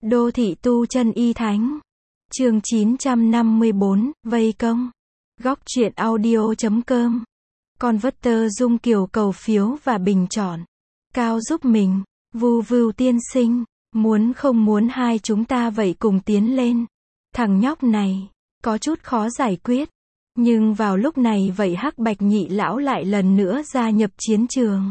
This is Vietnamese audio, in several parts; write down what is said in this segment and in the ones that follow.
Đô thị tu chân y thánh. Chương 954, vây công. Góc truyện audio.com. Converter Dung Kiều cầu phiếu và bình chọn. Cao giúp mình. Vu Vưu tiên sinh. Muốn không muốn hai chúng ta vậy cùng tiến lên. Thằng nhóc này, có chút khó giải quyết. Nhưng vào lúc này vậy Hắc Bạch nhị lão lại lần nữa gia nhập chiến trường.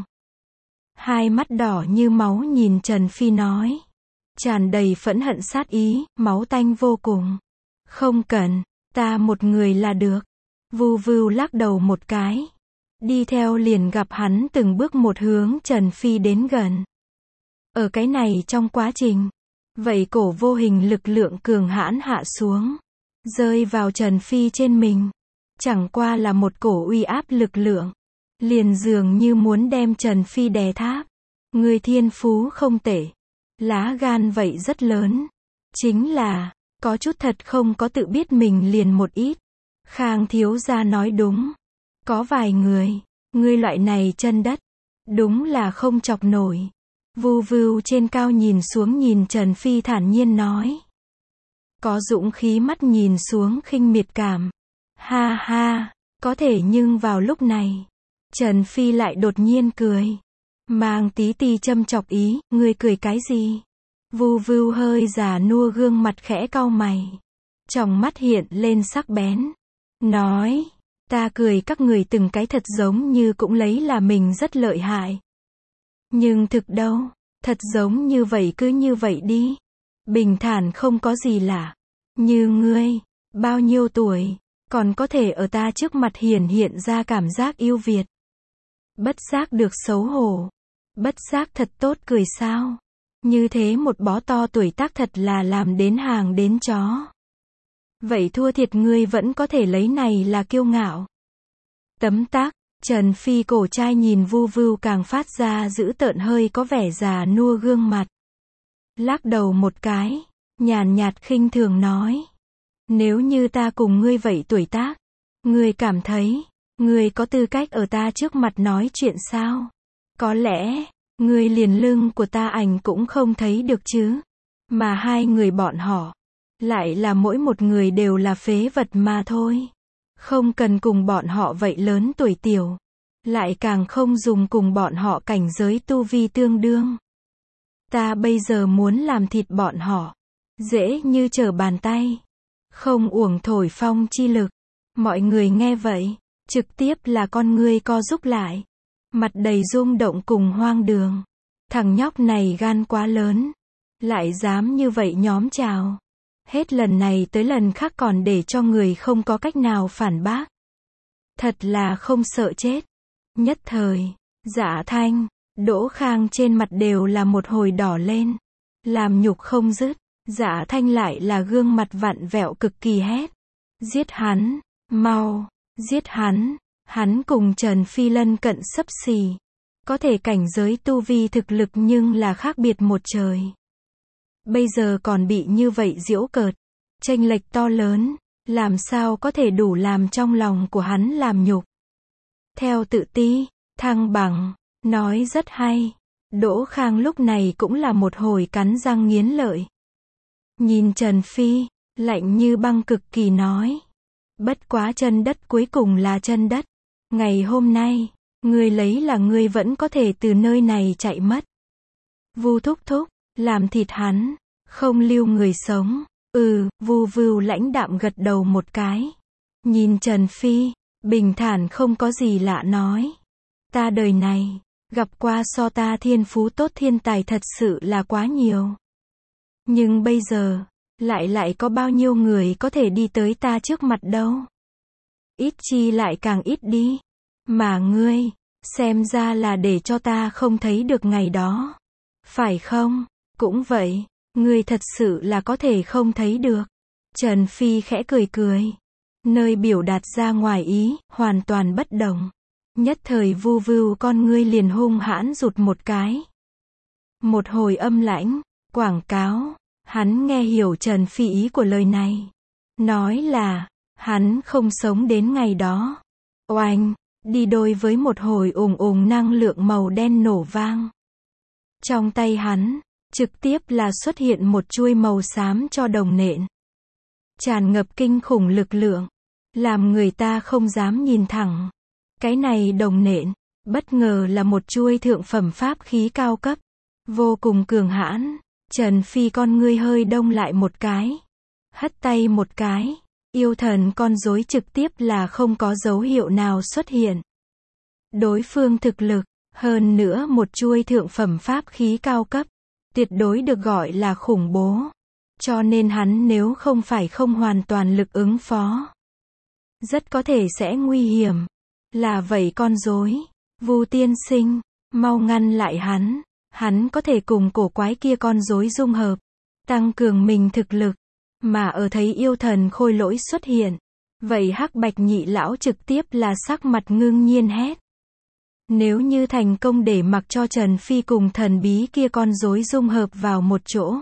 Hai mắt đỏ như máu nhìn Trần Phi nói. Tràn đầy phẫn hận sát ý, máu tanh vô cùng. Không cần, ta một người là được. Vu Vưu lắc đầu một cái. Đi theo liền gặp hắn từng bước một hướng Trần Phi đến gần. Ở cái này trong quá trình, vậy cổ vô hình lực lượng cường hãn hạ xuống. Rơi vào Trần Phi trên mình. Chẳng qua là một cổ uy áp lực lượng. Liền dường như muốn đem Trần Phi đè tháp. Người thiên phú không tệ. Lá gan vậy rất lớn. Chính là, có chút thật không có tự biết mình liền một ít. Khang thiếu gia nói đúng. Có vài người, ngươi loại này chân đất. Đúng là không chọc nổi. Vu Vưu trên cao nhìn xuống nhìn Trần Phi thản nhiên nói. Có dũng khí mắt nhìn xuống khinh miệt cảm. Ha ha, có thể nhưng vào lúc này, Trần Phi lại đột nhiên cười. Mang tí ti châm chọc ý, ngươi cười cái gì? Vu Vưu hơi già nua gương mặt khẽ cau mày. Trong mắt hiện lên sắc bén. Nói, ta cười các người từng cái thật giống như cũng lấy là mình rất lợi hại. Nhưng thực đâu, thật giống như vậy cứ như vậy đi. Bình thản không có gì lạ. Như ngươi, bao nhiêu tuổi, còn có thể ở ta trước mặt hiện ra cảm giác yêu Việt. Bất giác được xấu hổ. Bất giác thật tốt cười sao. Như thế một bó to tuổi tác thật là làm đến hàng đến chó. Vậy thua thiệt ngươi vẫn có thể lấy này là kiêu ngạo. Tấm tắc, Trần Phi cổ trai nhìn Vu Vưu càng phát ra dữ tợn hơi có vẻ già nua gương mặt. Lắc đầu một cái, nhàn nhạt khinh thường nói. Nếu như ta cùng ngươi vậy tuổi tác, ngươi cảm thấy, ngươi có tư cách ở ta trước mặt nói chuyện sao? Có lẽ, ngươi liền lưng của ta ảnh cũng không thấy được chứ. Mà hai người bọn họ, lại là mỗi một người đều là phế vật mà thôi. Không cần cùng bọn họ vậy lớn tuổi tiểu. Lại càng không dùng cùng bọn họ cảnh giới tu vi tương đương. Ta bây giờ muốn làm thịt bọn họ. Dễ như trở bàn tay. Không uổng thổi phong chi lực. Mọi người nghe vậy, trực tiếp là con ngươi co rúm lại. Mặt đầy rung động cùng hoang đường. Thằng nhóc này gan quá lớn. Lại dám như vậy nhóm chào. Hết lần này tới lần khác còn để cho người không có cách nào phản bác. Thật là không sợ chết. Nhất thời, Dạ Thanh, Đỗ Khang trên mặt đều là một hồi đỏ lên. Làm nhục không dứt. Dạ Thanh lại là gương mặt vặn vẹo cực kỳ hét. Giết hắn, mau, giết hắn. Hắn cùng Trần Phi lân cận xấp xì. Có thể cảnh giới tu vi thực lực nhưng là khác biệt một trời. Bây giờ còn bị như vậy giễu cợt. Chênh lệch to lớn. Làm sao có thể đủ làm trong lòng của hắn làm nhục. Theo tự ti, thăng bằng, nói rất hay. Đỗ Khang lúc này cũng là một hồi cắn răng nghiến lợi. Nhìn Trần Phi, lạnh như băng cực kỳ nói. Bất quá chân đất cuối cùng là chân đất. Ngày hôm nay, ngươi lấy là ngươi vẫn có thể từ nơi này chạy mất. Vu thúc thúc, làm thịt hắn, không lưu người sống. Vu Vưu lãnh đạm gật đầu một cái. Nhìn Trần Phi, bình thản không có gì lạ nói. Ta đời này, gặp qua so ta thiên phú tốt thiên tài thật sự là quá nhiều. Nhưng bây giờ, lại có bao nhiêu người có thể đi tới ta trước mặt đâu. Ít chi lại càng ít đi. Mà ngươi, xem ra là để cho ta không thấy được ngày đó. Phải không? Cũng vậy, ngươi thật sự là có thể không thấy được. Trần Phi khẽ cười cười. Nơi biểu đạt ra ngoài ý, hoàn toàn bất đồng. Nhất thời Vu Vưu con ngươi liền hung hãn rụt một cái. Một hồi âm lãnh, quảng cáo. Hắn nghe hiểu Trần Phi ý của lời này. Nói là, hắn không sống đến ngày đó. Oanh, đi đôi với một hồi ùng ùng năng lượng màu đen nổ vang. Trong tay hắn, trực tiếp là xuất hiện một chuôi màu xám cho đồng nện. Tràn ngập kinh khủng lực lượng, làm người ta không dám nhìn thẳng. Cái này đồng nện, bất ngờ là một chuôi thượng phẩm pháp khí cao cấp, vô cùng cường hãn. Trần Phi con ngươi hơi đông lại một cái, hất tay một cái, yêu thần con rối trực tiếp là không có dấu hiệu nào xuất hiện. Đối phương thực lực, hơn nữa một chuôi thượng phẩm pháp khí cao cấp, tuyệt đối được gọi là khủng bố. Cho nên hắn nếu không phải không hoàn toàn lực ứng phó, rất có thể sẽ nguy hiểm. Là vậy con rối, Vu tiên sinh, mau ngăn lại hắn. Hắn có thể cùng cổ quái kia con rối dung hợp, tăng cường mình thực lực. Mà ở thấy yêu thần khôi lỗi xuất hiện, vậy Hắc Bạch nhị lão trực tiếp là sắc mặt ngưng nhiên hét. Nếu như thành công để mặc cho Trần Phi cùng thần bí kia con rối dung hợp vào một chỗ,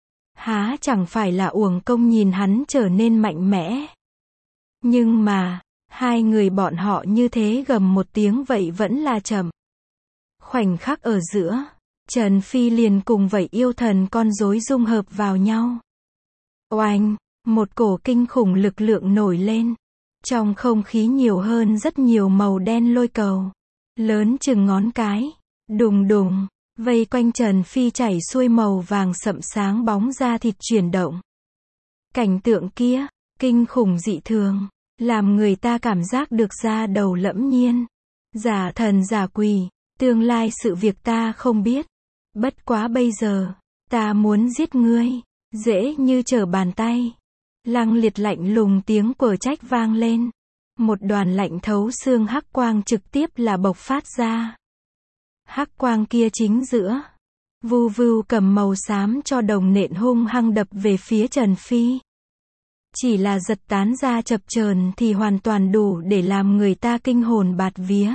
há chẳng phải là uổng công nhìn hắn trở nên mạnh mẽ. Nhưng mà, hai người bọn họ như thế gầm một tiếng vậy vẫn là chậm. Khoảnh khắc ở giữa, Trần Phi liền cùng vậy yêu thần con rối dung hợp vào nhau. Oanh, một cổ kinh khủng lực lượng nổi lên. Trong không khí nhiều hơn rất nhiều màu đen lôi cầu, lớn chừng ngón cái, đùng đùng, vây quanh Trần Phi chảy xuôi màu vàng sậm sáng bóng da thịt chuyển động. Cảnh tượng kia, kinh khủng dị thường, làm người ta cảm giác được da đầu lẫm nhiên. Giả thần giả quỷ, tương lai sự việc ta không biết. Bất quá bây giờ, ta muốn giết ngươi, dễ như trở bàn tay. Lăng Liệt lạnh lùng tiếng quở trách vang lên. Một đoàn lạnh thấu xương hắc quang trực tiếp là bộc phát ra. Hắc quang kia chính giữa. Vu Vưu cầm màu xám cho đồng nện hung hăng đập về phía Trần Phi. Chỉ là giật tán ra chập chờn thì hoàn toàn đủ để làm người ta kinh hồn bạt vía.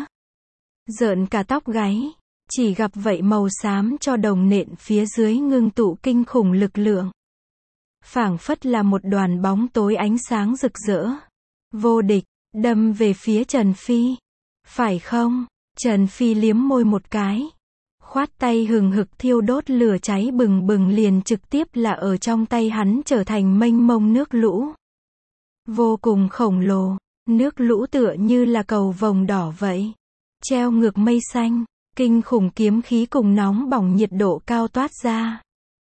Rợn cả tóc gáy. Chỉ gặp vậy màu xám cho đồng nện phía dưới ngưng tụ kinh khủng lực lượng. Phảng phất là một đoàn bóng tối ánh sáng rực rỡ. Vô địch, đâm về phía Trần Phi. Phải không? Trần Phi liếm môi một cái. Khoát tay hừng hực thiêu đốt lửa cháy bừng bừng liền trực tiếp là ở trong tay hắn trở thành mênh mông nước lũ. Vô cùng khổng lồ, nước lũ tựa như là cầu vồng đỏ vậy. Treo ngược mây xanh. Kinh khủng kiếm khí cùng nóng bỏng nhiệt độ cao toát ra.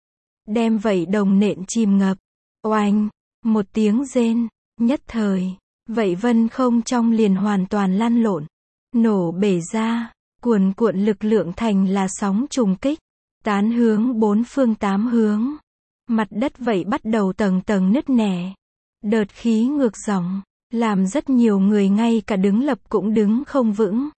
Đem vậy đồng nện chìm ngập. Oanh, một tiếng rên, nhất thời, vậy vân không trong liền hoàn toàn lăn lộn, nổ bể ra, cuồn cuộn lực lượng thành là sóng trùng kích, tán hướng bốn phương tám hướng. Mặt đất vậy bắt đầu tầng tầng nứt nẻ. Đợt khí ngược dòng, làm rất nhiều người ngay cả đứng lập cũng đứng không vững.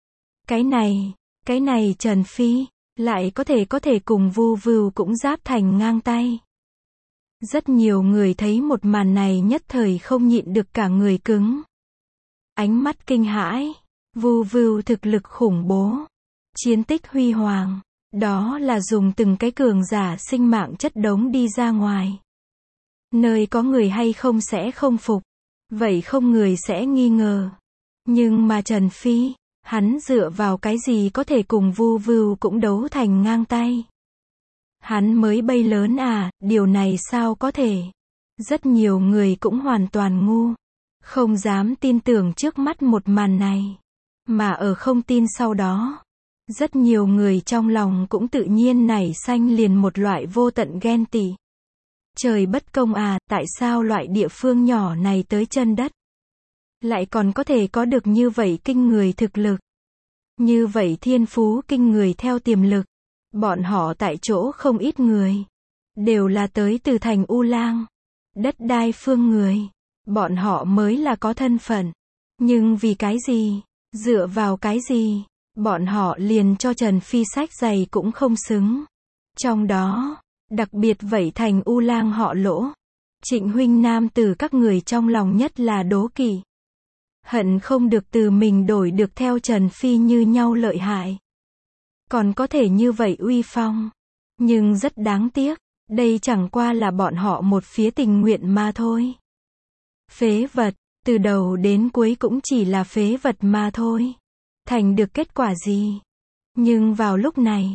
Cái này Trần Phi, lại có thể cùng Vu Vưu cũng giáp thành ngang tay. Rất nhiều người thấy một màn này nhất thời không nhịn được cả người cứng. Ánh mắt kinh hãi, Vu Vưu thực lực khủng bố. Chiến tích huy hoàng, đó là dùng từng cái cường giả sinh mạng chất đống đi ra ngoài. Nơi có người hay không sẽ không phục, vậy không người sẽ nghi ngờ. Nhưng mà Trần Phi, hắn dựa vào cái gì có thể cùng Vu Vưu cũng đấu thành ngang tay? Hắn mới bay lớn à, điều này sao có thể? Rất nhiều người cũng hoàn toàn ngu, không dám tin tưởng trước mắt một màn này. Mà ở không tin sau đó, rất nhiều người trong lòng cũng tự nhiên nảy sanh liền một loại vô tận ghen tị. Trời bất công à, tại sao loại địa phương nhỏ này tới chân đất lại còn có thể có được như vậy kinh người thực lực, như vậy thiên phú kinh người theo tiềm lực. Bọn họ tại chỗ không ít người, đều là tới từ thành U Lang, đất đai phương người. Bọn họ mới là có thân phận. Nhưng vì cái gì? Dựa vào cái gì? Bọn họ liền cho Trần Phi sách giày cũng không xứng. Trong đó, đặc biệt vậy thành U Lang họ Lỗ. Trịnh huynh nam từ các người trong lòng nhất là đố kỵ. Hận không được từ mình đổi được theo Trần Phi như nhau lợi hại. Còn có thể như vậy uy phong. Nhưng rất đáng tiếc, đây chẳng qua là bọn họ một phía tình nguyện mà thôi. Phế vật, từ đầu đến cuối cũng chỉ là phế vật mà thôi. Thành được kết quả gì? Nhưng vào lúc này,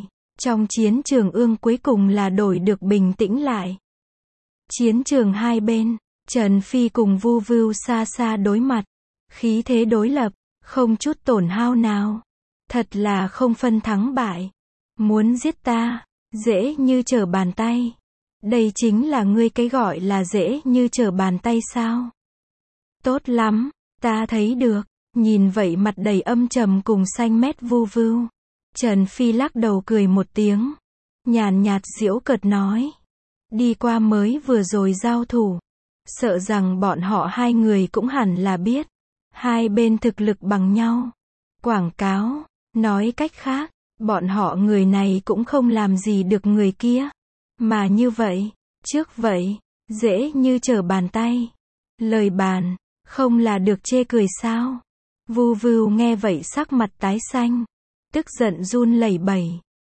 Trong chiến trường ương cuối cùng là đổi được bình tĩnh lại. Chiến trường hai bên, Trần Phi cùng Vu Vưu xa xa đối mặt. Khí thế đối lập, không chút tổn hao nào. Thật là không phân thắng bại. Muốn giết ta, dễ như trở bàn tay. Đây chính là ngươi cái gọi là dễ như trở bàn tay sao? Tốt lắm, ta thấy được. Nhìn vậy mặt đầy âm trầm cùng xanh mét Vu Vưu. Trần Phi lắc đầu cười một tiếng. Nhàn nhạt giễu cợt nói. Đi qua mới vừa rồi giao thủ. Sợ rằng bọn họ hai người cũng hẳn là biết. Hai bên thực lực bằng nhau. Quảng cáo, nói cách khác, bọn họ người này cũng không làm gì được người kia. Mà như vậy, trước vậy, dễ như trở bàn tay. Lời bàn, không là được chê cười sao? Vu Vưu nghe vậy sắc mặt tái xanh. Tức giận run lẩy bẩy.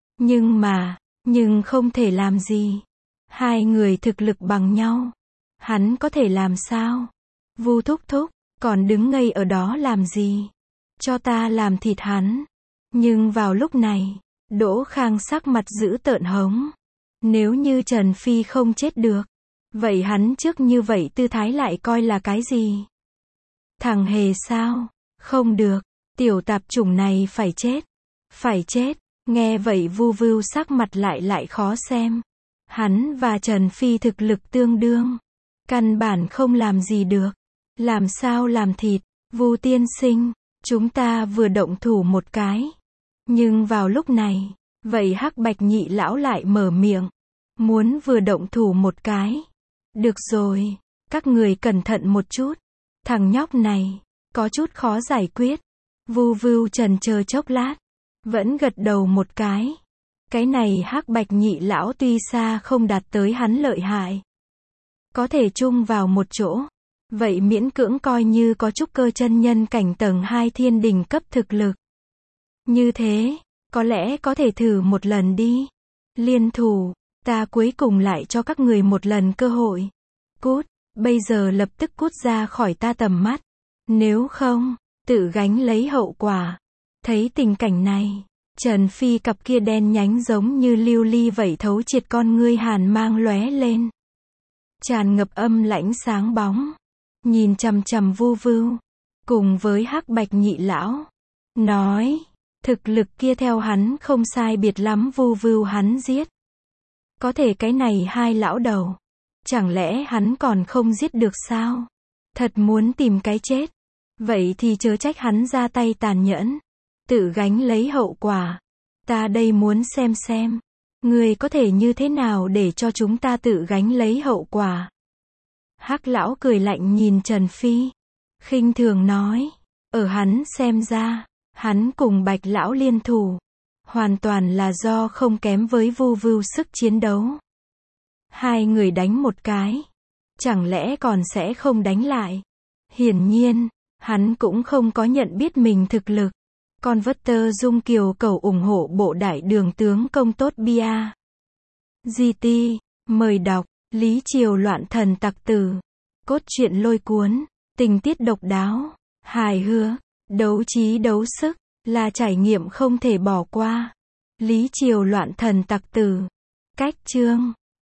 Nhưng không thể làm gì. Hai người thực lực bằng nhau. Hắn có thể làm sao? Vu thúc thúc, còn đứng ngây ở đó làm gì? Cho ta làm thịt hắn. Nhưng vào lúc này, Đỗ Khang sắc mặt dữ tợn hống. Nếu như Trần Phi không chết được, vậy hắn trước như vậy tư thái lại coi là cái gì? Thằng hề sao? Không được, tiểu tạp chủng này phải chết. Phải chết. Nghe vậy Vu Vưu sắc mặt lại khó xem. Hắn và Trần Phi thực lực tương đương. Căn bản không làm gì được. Làm sao làm thịt? Vu tiên sinh, chúng ta vừa động thủ một cái. Nhưng vào lúc này, vậy Hắc Bạch nhị lão lại mở miệng. Muốn vừa động thủ một cái. Được rồi, các người cẩn thận một chút. Thằng nhóc này, có chút khó giải quyết. Vu Vưu chần chờ chốc lát, vẫn gật đầu một cái. Cái này Hắc Bạch nhị lão tuy xa không đạt tới hắn lợi hại. Có thể chung vào một chỗ. Vậy miễn cưỡng coi như có trúc cơ chân nhân cảnh tầng 2 thiên đình cấp thực lực. Như thế, có lẽ có thể thử một lần đi. Liên thủ, ta cuối cùng lại cho các người một lần cơ hội. Cút, bây giờ lập tức cút ra khỏi ta tầm mắt. Nếu không, tự gánh lấy hậu quả. Thấy tình cảnh này, Trần Phi cặp kia đen nhánh giống như lưu ly vậy thấu triệt con ngươi hàn mang lóe lên. Tràn ngập âm lãnh sáng bóng. Nhìn chằm chằm Vu Vưu, cùng với Hắc Bạch nhị lão. Nói, thực lực kia theo hắn không sai biệt lắm Vu Vưu hắn giết. Có thể cái này hai lão đầu. Chẳng lẽ hắn còn không giết được sao? Thật muốn tìm cái chết. Vậy thì chớ trách hắn ra tay tàn nhẫn. Tự gánh lấy hậu quả. Ta đây muốn xem. Người có thể như thế nào để cho chúng ta tự gánh lấy hậu quả? Hắc lão cười lạnh nhìn Trần Phi. Khinh thường nói. Ở hắn xem ra, hắn cùng Bạch lão liên thủ. Hoàn toàn là do không kém với Vu Vưu sức chiến đấu. Hai người đánh một cái. Chẳng lẽ còn sẽ không đánh lại? Hiển nhiên, hắn cũng không có nhận biết mình thực lực. Con vất tơ dung kiều cầu ủng hộ bộ đại đường tướng công tốt bia. GT, mời đọc, Lý Triều loạn thần tặc tử. Cốt truyện lôi cuốn, tình tiết độc đáo, hài hước, đấu trí đấu sức, là trải nghiệm không thể bỏ qua. Lý Triều loạn thần tặc tử. Cách chương